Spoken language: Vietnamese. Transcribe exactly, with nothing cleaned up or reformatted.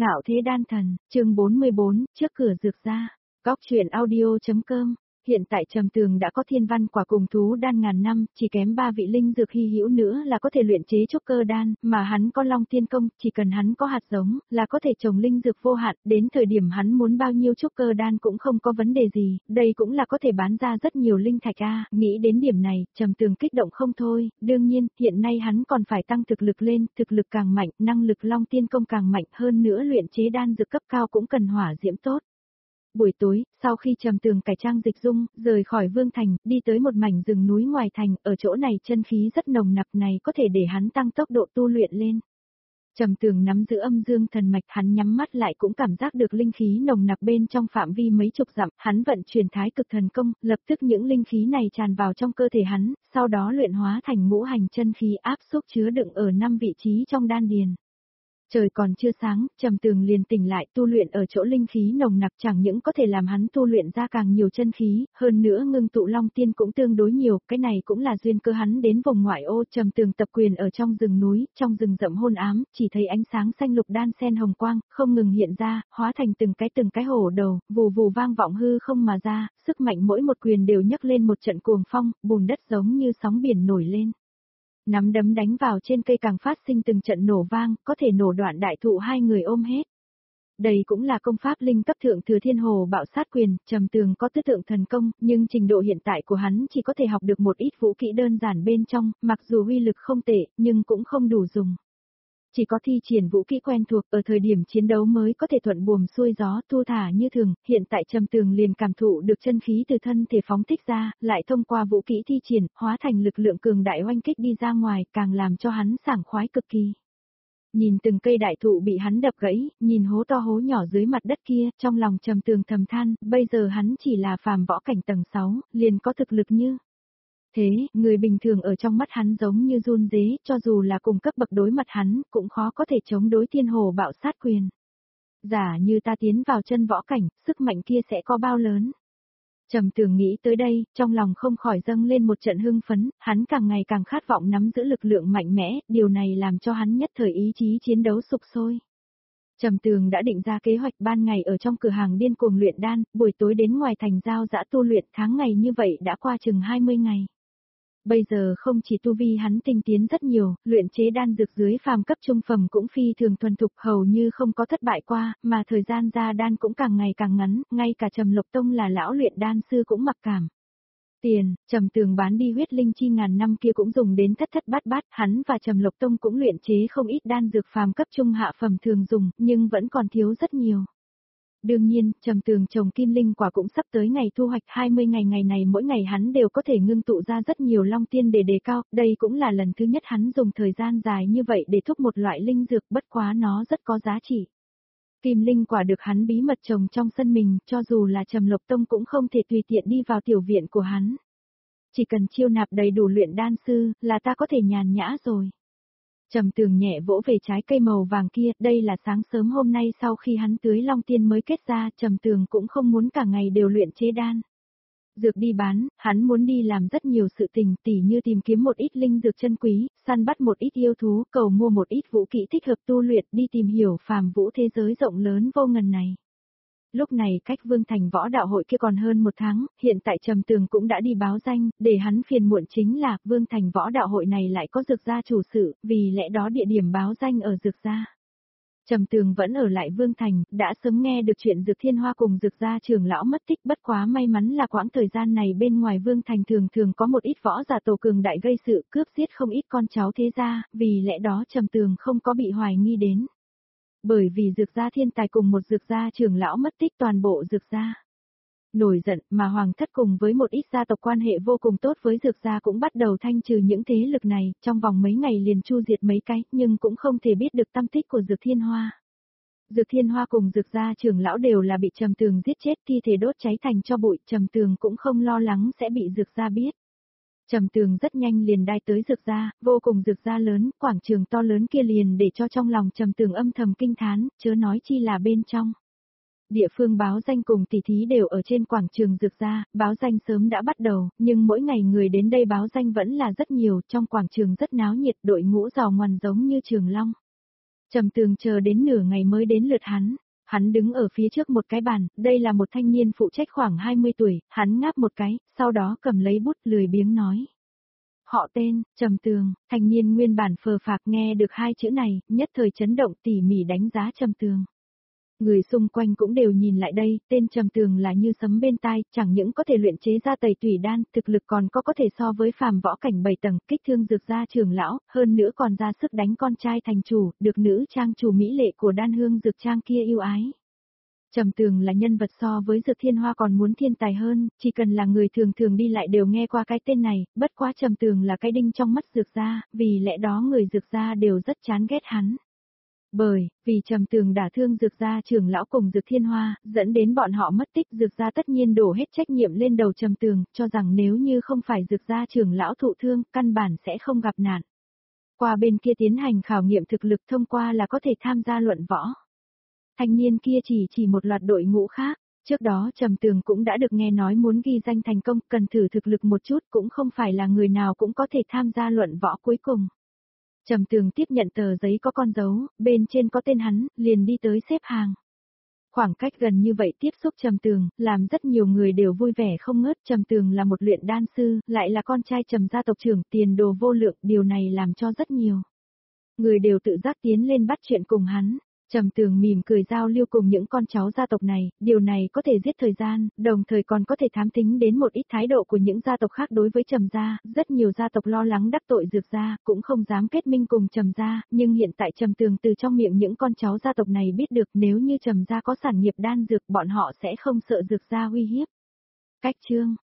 Ngạo Thế Đan Thần, chương bốn mươi bốn, trước cửa dược gia. Góc truyện audio.com. Hiện tại Trầm Tường đã có thiên văn quả cùng thú đan ngàn năm, chỉ kém ba vị linh dược hy hữu nữa là có thể luyện chế trúc cơ đan, mà hắn có Long Tiên Công, chỉ cần hắn có hạt giống, là có thể trồng linh dược vô hạn, đến thời điểm hắn muốn bao nhiêu trúc cơ đan cũng không có vấn đề gì, đây cũng là có thể bán ra rất nhiều linh thạch a. Nghĩ đến điểm này, Trầm Tường kích động không thôi, đương nhiên, hiện nay hắn còn phải tăng thực lực lên, thực lực càng mạnh, năng lực Long Tiên Công càng mạnh hơn nữa luyện chế đan dược cấp cao cũng cần hỏa diễm tốt. Buổi tối, sau khi Trầm Tường cải trang dịch dung, rời khỏi Vương Thành, đi tới một mảnh rừng núi ngoài thành, ở chỗ này chân khí rất nồng nặc này có thể để hắn tăng tốc độ tu luyện lên. Trầm Tường nắm giữ âm dương thần mạch, hắn nhắm mắt lại cũng cảm giác được linh khí nồng nặc bên trong phạm vi mấy chục dặm, hắn vận chuyển thái cực thần công, lập tức những linh khí này tràn vào trong cơ thể hắn, sau đó luyện hóa thành ngũ hành chân khí áp xúc chứa đựng ở năm vị trí trong đan điền. Trời còn chưa sáng, Trầm Tường liền tỉnh lại, tu luyện ở chỗ linh khí nồng nặc chẳng những có thể làm hắn tu luyện ra càng nhiều chân khí, hơn nữa ngưng tụ long tiên cũng tương đối nhiều, cái này cũng là duyên cơ hắn đến vùng ngoại ô. Trầm Tường tập quyền ở trong rừng núi, trong rừng rậm hôn ám, chỉ thấy ánh sáng xanh lục đan sen hồng quang, không ngừng hiện ra, hóa thành từng cái từng cái hổ đầu, vù vù vang vọng hư không mà ra, sức mạnh mỗi một quyền đều nhấc lên một trận cuồng phong, bùn đất giống như sóng biển nổi lên. Nắm đấm đánh vào trên cây càng phát sinh từng trận nổ vang, có thể nổ đoạn đại thụ hai người ôm hết. Đây cũng là công pháp linh cấp thượng thừa thiên hồ bạo sát quyền, Trầm Tường có tứ tượng thần công, nhưng trình độ hiện tại của hắn chỉ có thể học được một ít vũ kỹ đơn giản bên trong, mặc dù uy lực không tệ, nhưng cũng không đủ dùng. Chỉ có thi triển vũ kỹ quen thuộc ở thời điểm chiến đấu mới có thể thuận buồm xuôi gió thu thả như thường, hiện tại Trầm Tường liền cảm thụ được chân khí từ thân thể phóng thích ra, lại thông qua vũ kỹ thi triển, hóa thành lực lượng cường đại oanh kích đi ra ngoài, càng làm cho hắn sảng khoái cực kỳ. Nhìn từng cây đại thụ bị hắn đập gãy, nhìn hố to hố nhỏ dưới mặt đất kia, trong lòng Trầm Tường thầm than, bây giờ hắn chỉ là phàm võ cảnh tầng sáu, liền có thực lực như thế, người bình thường ở trong mắt hắn giống như run rế, cho dù là cùng cấp bậc đối mặt hắn, cũng khó có thể chống đối thiên hồ bạo sát quyền. Giả như ta tiến vào chân võ cảnh, sức mạnh kia sẽ có bao lớn? Trầm Tường nghĩ tới đây, trong lòng không khỏi dâng lên một trận hưng phấn, hắn càng ngày càng khát vọng nắm giữ lực lượng mạnh mẽ, điều này làm cho hắn nhất thời ý chí chiến đấu sục sôi. Trầm Tường đã định ra kế hoạch ban ngày ở trong cửa hàng điên cuồng luyện đan, buổi tối đến ngoài thành giao dã tu luyện, tháng ngày như vậy đã qua chừng hai mươi ngày. Bây giờ không chỉ tu vi hắn tinh tiến rất nhiều, luyện chế đan dược dưới phàm cấp trung phẩm cũng phi thường thuần thục, hầu như không có thất bại qua, mà thời gian ra đan cũng càng ngày càng ngắn, ngay cả Trầm Lộc Tông là lão luyện đan sư cũng mặc cảm. Tiền, Trầm Tường bán đi huyết linh chi ngàn năm kia cũng dùng đến thất thất bát bát, hắn và Trầm Lộc Tông cũng luyện chế không ít đan dược phàm cấp trung hạ phẩm thường dùng, nhưng vẫn còn thiếu rất nhiều. Đương nhiên, Trầm Tường trồng kim linh quả cũng sắp tới ngày thu hoạch, hai mươi ngày ngày này mỗi ngày hắn đều có thể ngưng tụ ra rất nhiều long tiên để đề cao, đây cũng là lần thứ nhất hắn dùng thời gian dài như vậy để thúc một loại linh dược, bất quá nó rất có giá trị. Kim linh quả được hắn bí mật trồng trong sân mình, cho dù là Trầm Lộc Tông cũng không thể tùy tiện đi vào tiểu viện của hắn. Chỉ cần chiêu nạp đầy đủ luyện đan sư, là ta có thể nhàn nhã rồi. Trầm Tường nhẹ vỗ về trái cây màu vàng kia, đây là sáng sớm hôm nay sau khi hắn tưới long tiên mới kết ra, Trầm Tường cũng không muốn cả ngày đều luyện chế đan dược đi bán, hắn muốn đi làm rất nhiều sự tình, tỉ như tìm kiếm một ít linh dược chân quý, săn bắt một ít yêu thú, cầu mua một ít vũ kỹ thích hợp tu luyện, đi tìm hiểu phàm vũ thế giới rộng lớn vô ngần này. Lúc này cách Vương Thành võ đạo hội kia còn hơn một tháng, hiện tại Trầm Tường cũng đã đi báo danh, để hắn phiền muộn chính là Vương Thành võ đạo hội này lại có dược gia chủ sự, vì lẽ đó địa điểm báo danh ở dược gia. Trầm Tường vẫn ở lại Vương Thành, đã sớm nghe được chuyện Dược Thiên Hoa cùng dược gia trưởng lão mất tích, bất quá may mắn là quãng thời gian này bên ngoài Vương Thành thường thường có một ít võ giả tổ cường đại gây sự cướp giết không ít con cháu thế gia, vì lẽ đó Trầm Tường không có bị hoài nghi đến. Bởi vì dược gia thiên tài cùng một dược gia trưởng lão mất tích toàn bộ dược gia nổi giận, mà hoàng thất cùng với một ít gia tộc quan hệ vô cùng tốt với dược gia cũng bắt đầu thanh trừ những thế lực này, trong vòng mấy ngày liền chu diệt mấy cái, nhưng cũng không thể biết được tâm tích của Dược Thiên Hoa. Dược Thiên Hoa cùng dược gia trưởng lão đều là bị Trầm Tường giết chết, thi thể đốt cháy thành tro bụi, Trầm Tường cũng không lo lắng sẽ bị dược gia biết. Trầm Tường rất nhanh liền đai tới dược gia, vô cùng dược gia lớn, quảng trường to lớn kia liền để cho trong lòng Trầm Tường âm thầm kinh thán, chớ nói chi là bên trong. Địa phương báo danh cùng tỷ thí đều ở trên quảng trường dược gia, báo danh sớm đã bắt đầu, nhưng mỗi ngày người đến đây báo danh vẫn là rất nhiều, trong quảng trường rất náo nhiệt, đội ngũ giàu ngoằn giống như trường long. Trầm Tường chờ đến nửa ngày mới đến lượt hắn. Hắn đứng ở phía trước một cái bàn, đây là một thanh niên phụ trách khoảng hai mươi tuổi, hắn ngáp một cái, sau đó cầm lấy bút lười biếng nói. Họ tên, Trầm Tường, thanh niên nguyên bản phờ phạc nghe được hai chữ này, nhất thời chấn động tỉ mỉ đánh giá Trầm Tường. Người xung quanh cũng đều nhìn lại đây, tên Trầm Tường là như sấm bên tai, chẳng những có thể luyện chế ra tẩy tủy đan, thực lực còn có có thể so với phàm võ cảnh bảy tầng, kích thương dược gia trưởng lão, hơn nữa còn ra sức đánh con trai thành chủ, được nữ trang chủ mỹ lệ của đan hương dược trang kia yêu ái. Trầm Tường là nhân vật so với Dược Thiên Hoa còn muốn thiên tài hơn, chỉ cần là người thường thường đi lại đều nghe qua cái tên này, bất quá Trầm Tường là cái đinh trong mắt dược gia, vì lẽ đó người dược gia đều rất chán ghét hắn. Bởi, vì Trầm Tường đả thương dược gia trưởng lão cùng Dược Thiên Hoa, dẫn đến bọn họ mất tích, dược gia tất nhiên đổ hết trách nhiệm lên đầu Trầm Tường, cho rằng nếu như không phải dược gia trưởng lão thụ thương, căn bản sẽ không gặp nạn. Qua bên kia tiến hành khảo nghiệm thực lực thông qua là có thể tham gia luận võ. Thanh niên kia chỉ chỉ một loạt đội ngũ khác, trước đó Trầm Tường cũng đã được nghe nói muốn ghi danh thành công, cần thử thực lực một chút, cũng không phải là người nào cũng có thể tham gia luận võ cuối cùng. Trầm Tường tiếp nhận tờ giấy có con dấu, bên trên có tên hắn, liền đi tới xếp hàng. Khoảng cách gần như vậy tiếp xúc Trầm Tường, làm rất nhiều người đều vui vẻ không ngớt. Trầm Tường là một luyện đan sư, lại là con trai Trầm gia tộc trưởng, tiền đồ vô lượng, điều này làm cho rất nhiều người đều tự giác tiến lên bắt chuyện cùng hắn. Trầm Tường mỉm cười giao lưu cùng những con cháu gia tộc này, điều này có thể giết thời gian, đồng thời còn có thể thám tính đến một ít thái độ của những gia tộc khác đối với Trầm gia, rất nhiều gia tộc lo lắng đắc tội Dược gia, cũng không dám kết minh cùng Trầm gia, nhưng hiện tại Trầm Tường từ trong miệng những con cháu gia tộc này biết được nếu như Trầm gia có sản nghiệp đan dược, bọn họ sẽ không sợ Dược gia uy hiếp. Cách chương